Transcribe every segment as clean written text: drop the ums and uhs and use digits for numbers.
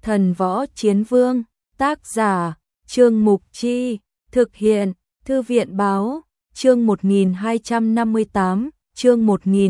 Thần Võ Chiến Vương, tác giả, Trương Mục Chi, thực hiện, Thư viện Báo, chương 1258, chương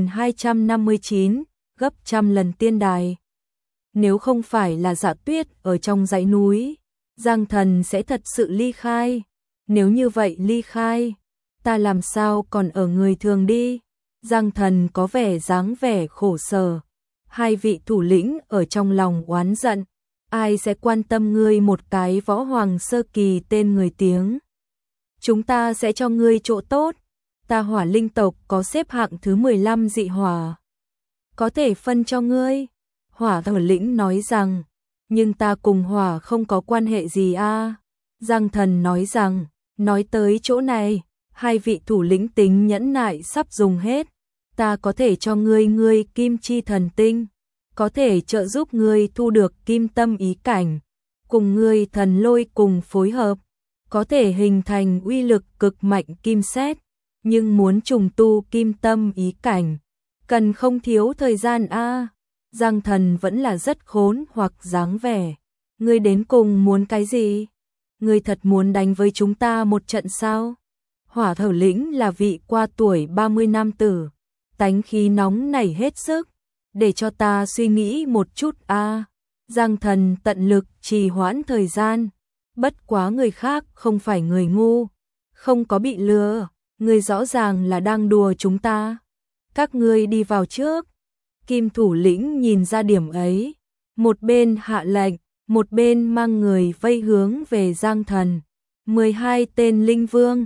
1259, gấp trăm lần tiên đài. Nếu không phải là Dạ Tuyết ở trong dãy núi, Giang Thần sẽ thật sự ly khai. Nếu như vậy ly khai, ta làm sao còn ở người thường đi? Giang Thần có vẻ dáng vẻ khổ sở. Hai vị thủ lĩnh ở trong lòng oán giận. Ai sẽ quan tâm ngươi một cái võ hoàng sơ kỳ tên người tiếng? Chúng ta sẽ cho ngươi chỗ tốt. Ta Hỏa linh tộc có xếp hạng thứ 15 dị hỏa, có thể phân cho ngươi. Hỏa thủ lĩnh nói rằng, nhưng ta cùng hỏa không có quan hệ gì a. Giang Thần nói rằng, nói tới chỗ này, hai vị thủ lĩnh tính nhẫn nại sắp dùng hết. Ta có thể cho ngươi kim chi thần tinh, có thể trợ giúp ngươi thu được kim tâm ý cảnh, cùng ngươi thần lôi cùng phối hợp, có thể hình thành uy lực cực mạnh kim sét, nhưng muốn trùng tu kim tâm ý cảnh, cần không thiếu thời gian a. Giang Thần vẫn là rất khốn hoặc dáng vẻ. Ngươi đến cùng muốn cái gì? Ngươi thật muốn đánh với chúng ta một trận sao? Hỏa thủ lĩnh là vị qua tuổi 30 nam tử, tánh khí nóng nảy hết sức. Để cho ta suy nghĩ một chút a. Giang Thần tận lực trì hoãn thời gian. Bất quá người khác không phải người ngu, không có bị lừa. Ngươi rõ ràng là đang đùa chúng ta. Các ngươi đi vào trước. Kim thủ lĩnh nhìn ra điểm ấy, một bên hạ lệnh, một bên mang người vây hướng về Giang Thần. 12 tên linh vương,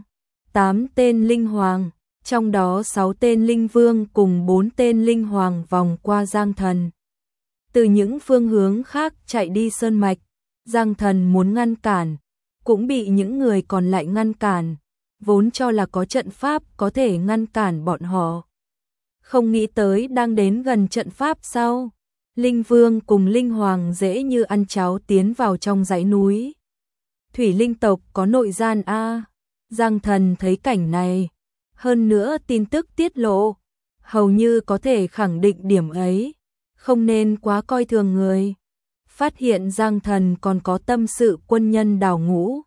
8 tên linh hoàng, trong đó 6 tên linh vương cùng 4 tên linh hoàng vòng qua Giang Thần. Từ những phương hướng khác chạy đi sơn mạch, Giang Thần muốn ngăn cản, cũng bị những người còn lại ngăn cản, vốn cho là có trận pháp có thể ngăn cản bọn họ. Không nghĩ tới đang đến gần trận pháp sau, linh vương cùng linh hoàng dễ như ăn cháo tiến vào trong dãy núi. Thủy linh tộc có nội gian a. Giang Thần thấy cảnh này, hơn nữa tin tức tiết lộ, hầu như có thể khẳng định điểm ấy, không nên quá coi thường người. Phát hiện Giang Thần còn có tâm sự quân nhân đào ngũ.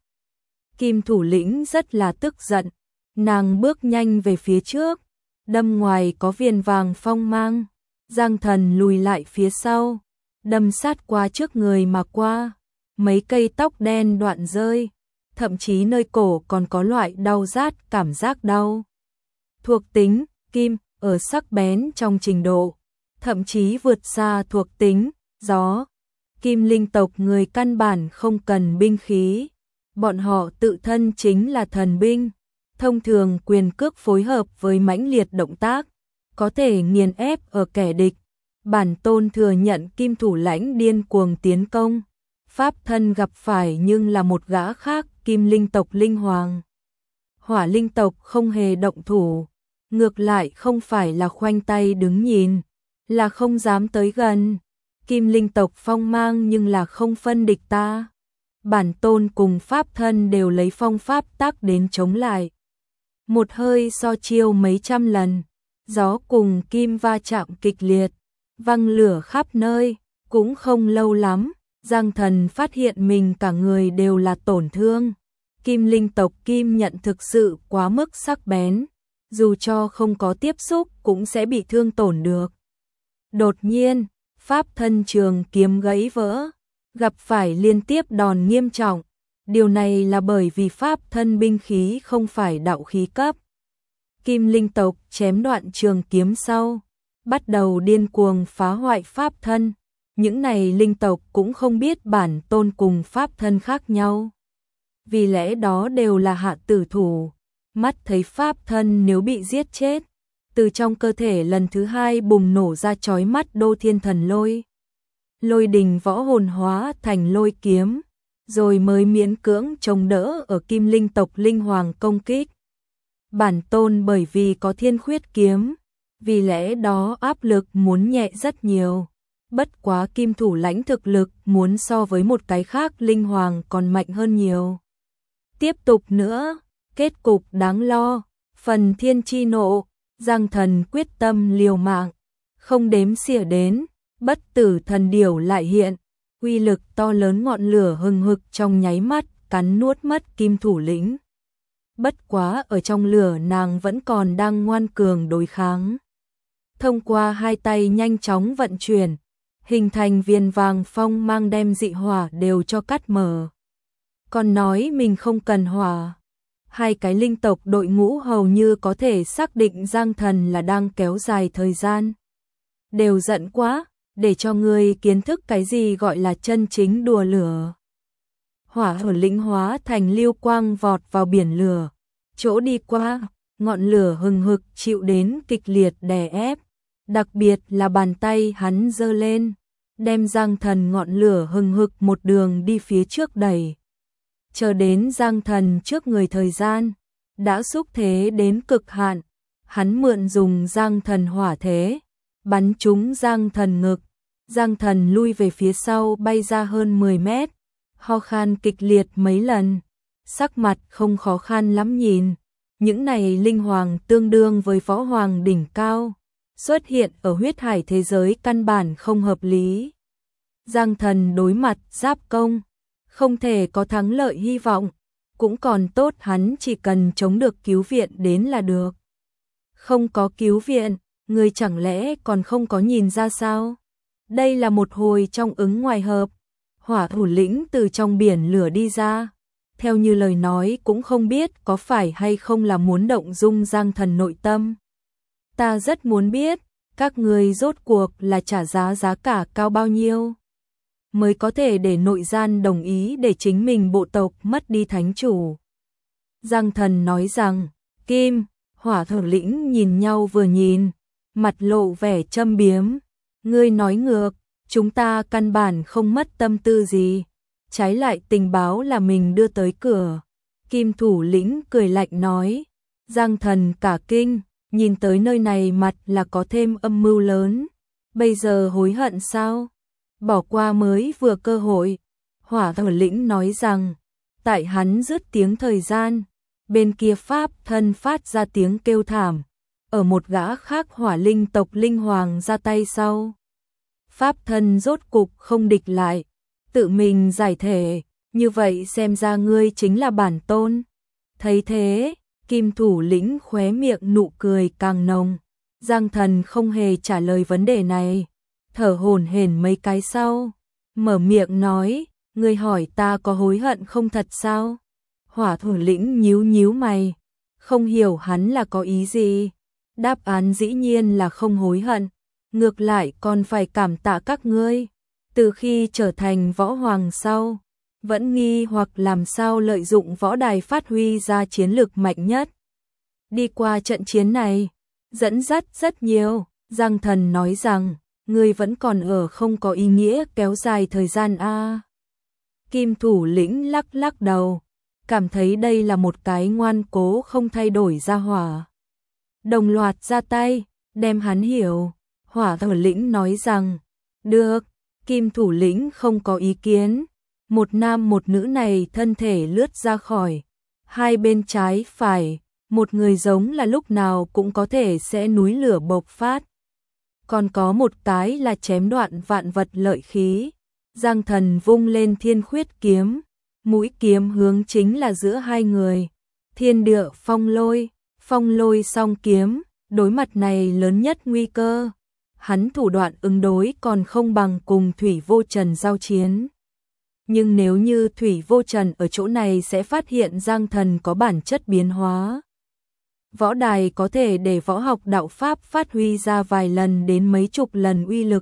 Kim thủ lĩnh rất là tức giận, nàng bước nhanh về phía trước, đâm ngoài có viền vàng phong mang. Giang Thần lùi lại phía sau, đâm sát qua trước người mà qua, mấy cây tóc đen đoạn rơi, thậm chí nơi cổ còn có loại đau rát cảm giác đau. Thuộc tính kim ở sắc bén trong trình độ, thậm chí vượt xa thuộc tính gió. Kim linh tộc người căn bản không cần binh khí, bọn họ tự thân chính là thần binh. Thông thường quyền cước phối hợp với mãnh liệt động tác, có thể nghiền ép ở kẻ địch. Bản tôn thừa nhận kim thủ lãnh điên cuồng tiến công, pháp thân gặp phải nhưng là một gã khác kim linh tộc linh hoàng. Hỏa linh tộc không hề động thủ, ngược lại không phải là khoanh tay đứng nhìn, là không dám tới gần. Kim linh tộc phong mang nhưng là không phân địch ta. Bản tôn cùng pháp thân đều lấy phong pháp tác đến chống lại. Một hơi so chiêu mấy trăm lần, gió cùng kim va chạm kịch liệt, văng lửa khắp nơi. Cũng không lâu lắm, Giang Thần phát hiện mình cả người đều là tổn thương. Kim linh tộc kim nhận thực sự quá mức sắc bén, dù cho không có tiếp xúc cũng sẽ bị thương tổn được. Đột nhiên, pháp thân trường kiếm gãy vỡ, gặp phải liên tiếp đòn nghiêm trọng. Điều này là bởi vì pháp thân binh khí không phải đạo khí cấp. Kim linh tộc chém đoạn trường kiếm sau, bắt đầu điên cuồng phá hoại pháp thân. Những này linh tộc cũng không biết bản tôn cùng pháp thân khác nhau, vì lẽ đó đều là hạ tử thủ. Mắt thấy pháp thân nếu bị giết chết, từ trong cơ thể lần thứ hai bùng nổ ra chói mắt đô thiên thần lôi. Lôi đình võ hồn hóa thành lôi kiếm, rồi mới miễn cưỡng chống đỡ ở kim linh tộc linh hoàng công kích. Bản tôn bởi vì có thiên khuyết kiếm, vì lẽ đó áp lực muốn nhẹ rất nhiều. Bất quá kim thủ lãnh thực lực muốn so với một cái khác linh hoàng còn mạnh hơn nhiều. Tiếp tục nữa, kết cục đáng lo, phần thiên chi nộ, Giang Thần quyết tâm liều mạng, không đếm xỉa đến, bất tử thần điểu lại hiện, uy lực to lớn, ngọn lửa hừng hực trong nháy mắt cắn nuốt mất Kim thủ lĩnh. Bất quá ở trong lửa nàng vẫn còn đang ngoan cường đối kháng. Thông qua hai tay nhanh chóng vận chuyển, hình thành viên vàng phong mang đem dị hỏa đều cho cắt mở. Còn nói mình không cần hỏa. Hai cái linh tộc đội ngũ hầu như có thể xác định Giang Thần là đang kéo dài thời gian. Đều giận quá, để cho ngươi kiến thức cái gì gọi là chân chính đùa lửa. Hỏa hở lĩnh hóa thành lưu quang vọt vào biển lửa. Chỗ đi qua, ngọn lửa hừng hực chịu đến kịch liệt đè ép. Đặc biệt là bàn tay hắn giơ lên, đem Giang Thần ngọn lửa hừng hực một đường đi phía trước đẩy. Chờ đến Giang Thần trước người thời gian, đã xúc thế đến cực hạn, hắn mượn dùng Giang Thần hỏa thế, bắn trúng Giang Thần ngực. Giang Thần lui về phía sau bay ra hơn 10 mét, ho khan kịch liệt mấy lần, sắc mặt không khó khăn lắm nhìn. Những này linh hoàng tương đương với võ hoàng đỉnh cao, xuất hiện ở huyết hải thế giới căn bản không hợp lý. Giang Thần đối mặt giáp công, không thể có thắng lợi hy vọng, cũng còn tốt hắn chỉ cần chống được cứu viện đến là được. Không có cứu viện, người chẳng lẽ còn không có nhìn ra sao? Đây là một hồi trong ứng ngoài hợp, hỏa thủ lĩnh từ trong biển lửa đi ra. Theo như lời nói cũng không biết có phải hay không là muốn động dung Giang Thần nội tâm. Ta rất muốn biết, các người rốt cuộc là trả giá cả cao bao nhiêu mới có thể để nội gian đồng ý để chính mình bộ tộc mất đi thánh chủ. Giang Thần nói rằng, Kim, hỏa thủ lĩnh nhìn nhau vừa nhìn, mặt lộ vẻ châm biếm. Ngươi nói ngược, chúng ta căn bản không mất tâm tư gì, trái lại tình báo là mình đưa tới cửa. Kim thủ lĩnh cười lạnh nói. Giang Thần cả kinh, nhìn tới nơi này mặt là có thêm âm mưu lớn. Bây giờ hối hận sao? Bỏ qua mới vừa cơ hội. Hỏa thủ lĩnh nói rằng, tại hắn dứt tiếng thời gian, bên kia pháp thân phát ra tiếng kêu thảm. Ở một gã khác hỏa linh tộc linh hoàng ra tay sau. Pháp thân rốt cục không địch lại, tự mình giải thể, như vậy xem ra ngươi chính là bản tôn. Thấy thế, Kim thủ lĩnh khóe miệng nụ cười càng nồng. Giang Thần không hề trả lời vấn đề này, thở hổn hển mấy cái sau, mở miệng nói, ngươi hỏi ta có hối hận không thật sao? Hỏa thủ lĩnh nhíu nhíu mày, không hiểu hắn là có ý gì. Đáp án dĩ nhiên là không hối hận, ngược lại còn phải cảm tạ các ngươi. Từ khi trở thành võ hoàng sau, vẫn nghi hoặc làm sao lợi dụng võ đài phát huy ra chiến lực mạnh nhất. Đi qua trận chiến này, dẫn dắt rất nhiều. Giang Thần nói rằng, ngươi vẫn còn ở không có ý nghĩa kéo dài thời gian a. Kim thủ lĩnh lắc lắc đầu, cảm thấy đây là một cái ngoan cố không thay đổi ra hỏa. Đồng loạt ra tay, đem hắn hiểu. Hỏa thủ lĩnh nói rằng, được. Kim thủ lĩnh không có ý kiến. Một nam một nữ này thân thể lướt ra khỏi, hai bên trái phải, một người giống là lúc nào cũng có thể sẽ núi lửa bộc phát. Còn có một cái là chém đoạn vạn vật lợi khí. Giang Thần vung lên thiên khuyết kiếm, mũi kiếm hướng chính là giữa hai người. Thiên địa phong lôi song kiếm, đối mặt này lớn nhất nguy cơ. Hắn thủ đoạn ứng đối còn không bằng cùng Thủy Vô Trần giao chiến. Nhưng nếu như Thủy Vô Trần ở chỗ này sẽ phát hiện Giang Thần có bản chất biến hóa. Võ đài có thể để võ học đạo pháp phát huy ra vài lần đến mấy chục lần uy lực.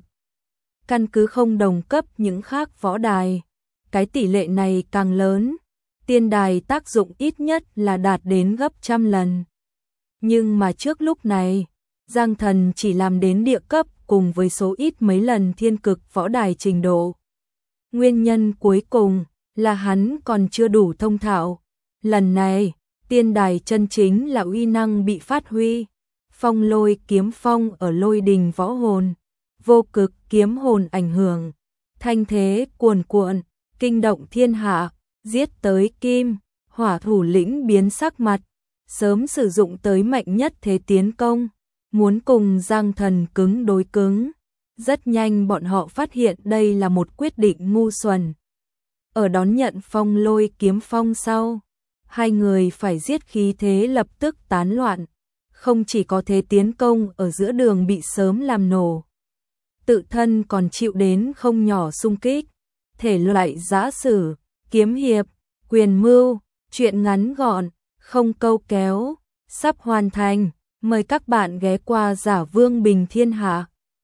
Căn cứ không đồng cấp những khác võ đài, cái tỷ lệ này càng lớn, tiên đài tác dụng ít nhất là đạt đến gấp trăm lần. Nhưng mà trước lúc này, Giang Thần chỉ làm đến địa cấp cùng với số ít mấy lần thiên cực võ đài trình độ. Nguyên nhân cuối cùng là hắn còn chưa đủ thông thạo. Lần này, tiên đài chân chính là uy năng bị phát huy. Phong lôi kiếm phong ở lôi đình võ hồn, vô cực kiếm hồn ảnh hưởng, thanh thế cuồn cuộn, kinh động thiên hạ, giết tới Kim, hỏa thủ lĩnh biến sắc mặt, sớm sử dụng tới mạnh nhất thế tiến công, muốn cùng Giang Thần cứng đối cứng. Rất nhanh bọn họ phát hiện đây là một quyết định ngu xuẩn. Ở đón nhận Phong Lôi kiếm phong sau, hai người phải giết khí thế lập tức tán loạn, không chỉ có thế tiến công ở giữa đường bị sớm làm nổ, tự thân còn chịu đến không nhỏ xung kích. Thể loại giã sử, kiếm hiệp, quyền mưu, truyện ngắn gọn, không câu kéo, sắp hoàn thành. Mời các bạn ghé qua Giả Vương Bình Thiên Hạ.